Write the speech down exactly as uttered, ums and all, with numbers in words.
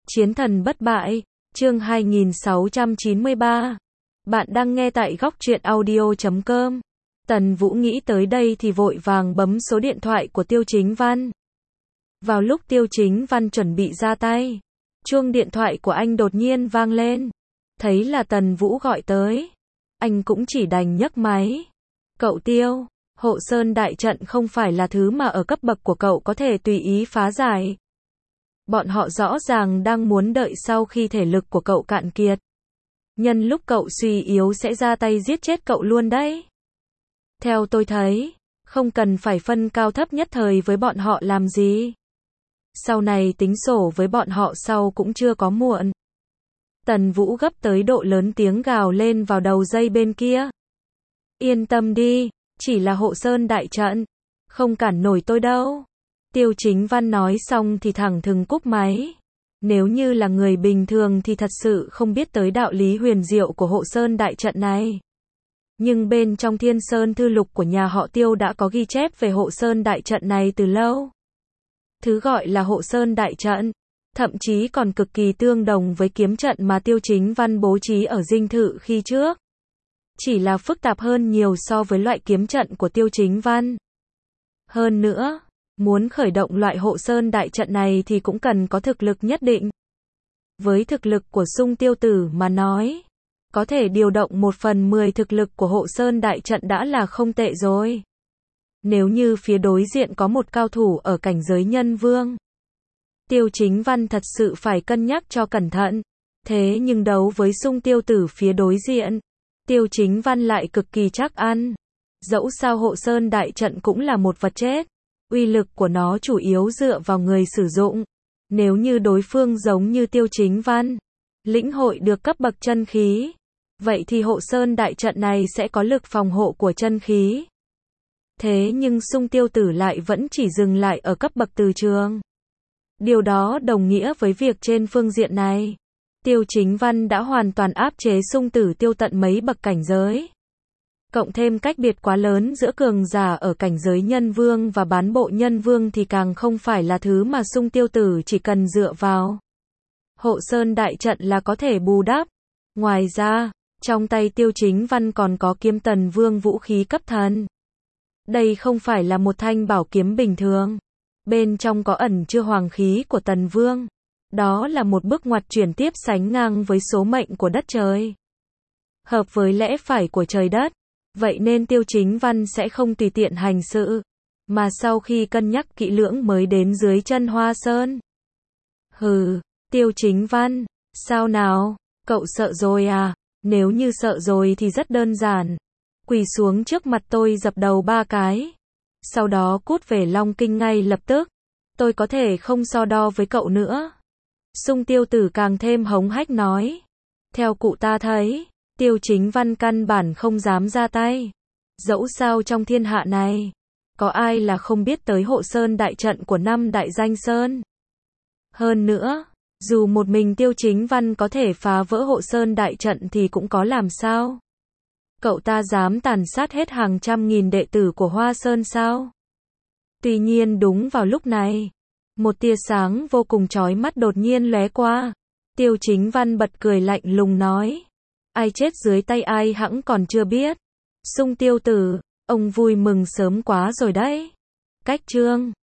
Chiến thần bất bại, chương hai nghìn sáu trăm chín mươi ba. Bạn đang nghe tại góc truyện audio chấm com. Tần Vũ nghĩ tới đây thì vội vàng bấm số điện thoại của Tiêu Chính Văn. Vào lúc Tiêu Chính Văn chuẩn bị ra tay, chuông điện thoại của anh đột nhiên vang lên. Thấy là Tần Vũ gọi tới, anh cũng chỉ đành nhấc máy. Cậu Tiêu, Hộ Sơn đại trận không phải là thứ mà ở cấp bậc của cậu có thể tùy ý phá giải. Bọn họ rõ ràng đang muốn đợi sau khi thể lực của cậu cạn kiệt. Nhân lúc cậu suy yếu sẽ ra tay giết chết cậu luôn đấy. Theo tôi thấy, không cần phải phân cao thấp nhất thời với bọn họ làm gì. Sau này tính sổ với bọn họ sau cũng chưa có muộn. Tần Vũ gấp tới độ lớn tiếng gào lên vào đầu dây bên kia. Yên tâm đi, chỉ là Hộ Sơn đại trận, không cản nổi tôi đâu. Tiêu Chính Văn nói xong thì thẳng thừng cúp máy. Nếu như là người bình thường thì thật sự không biết tới đạo lý huyền diệu của Hộ Sơn đại trận này. Nhưng bên trong Thiên Sơn thư lục của nhà họ Tiêu đã có ghi chép về Hộ Sơn đại trận này từ lâu. Thứ gọi là Hộ Sơn đại trận, thậm chí còn cực kỳ tương đồng với kiếm trận mà Tiêu Chính Văn bố trí ở dinh thự khi trước. Chỉ là phức tạp hơn nhiều so với loại kiếm trận của Tiêu Chính Văn. Hơn nữa, muốn khởi động loại Hộ Sơn đại trận này thì cũng cần có thực lực nhất định. Với thực lực của Sung Tiêu Tử mà nói, có thể điều động một phần mười thực lực của Hộ Sơn đại trận đã là không tệ rồi. Nếu như phía đối diện có một cao thủ ở cảnh giới nhân vương, Tiêu Chính Văn thật sự phải cân nhắc cho cẩn thận. Thế nhưng đấu với Sung Tiêu Tử phía đối diện, Tiêu Chính Văn lại cực kỳ chắc ăn. Dẫu sao Hộ Sơn đại trận cũng là một vật chết. Uy lực của nó chủ yếu dựa vào người sử dụng. Nếu như đối phương giống như Tiêu Chính Văn, lĩnh hội được cấp bậc chân khí, vậy thì Hộ Sơn đại trận này sẽ có lực phòng hộ của chân khí. Thế nhưng Sung Tiêu Tử lại vẫn chỉ dừng lại ở cấp bậc từ trường. Điều đó đồng nghĩa với việc trên phương diện này, Tiêu Chính Văn đã hoàn toàn áp chế Sung Tử Tiêu tận mấy bậc cảnh giới. Cộng thêm cách biệt quá lớn giữa cường giả ở cảnh giới nhân vương và bán bộ nhân vương thì càng không phải là thứ mà Sung Tiêu Tử chỉ cần dựa vào Hộ Sơn đại trận là có thể bù đắp. Ngoài ra, trong tay Tiêu Chính Văn còn có kiếm Tần Vương vũ khí cấp thần. Đây không phải là một thanh bảo kiếm bình thường. Bên trong có ẩn chứa hoàng khí của Tần Vương. Đó là một bước ngoặt chuyển tiếp sánh ngang với số mệnh của đất trời. Hợp với lẽ phải của trời đất. Vậy nên Tiêu Chính Văn sẽ không tùy tiện hành sự, mà sau khi cân nhắc kỹ lưỡng mới đến dưới chân Hoa Sơn. Hừ, Tiêu Chính Văn, sao nào, cậu sợ rồi à? Nếu như sợ rồi thì rất đơn giản. Quỳ xuống trước mặt tôi dập đầu ba cái. Sau đó cút về Long Kinh ngay lập tức. Tôi có thể không so đo với cậu nữa. Sung Tiêu Tử càng thêm hống hách nói. Theo cụ ta thấy, Tiêu Chính Văn căn bản không dám ra tay. Dẫu sao trong thiên hạ này, có ai là không biết tới Hộ Sơn đại trận của năm đại danh sơn. Hơn nữa, dù một mình Tiêu Chính Văn có thể phá vỡ Hộ Sơn đại trận thì cũng có làm sao. Cậu ta dám tàn sát hết hàng trăm nghìn đệ tử của Hoa Sơn sao? Tuy nhiên đúng vào lúc này, một tia sáng vô cùng chói mắt đột nhiên lóe qua. Tiêu Chính Văn bật cười lạnh lùng nói. Ai chết dưới tay ai hẵng còn chưa biết. Sung Tiêu Tử, ông vui mừng sớm quá rồi đấy. Cách chương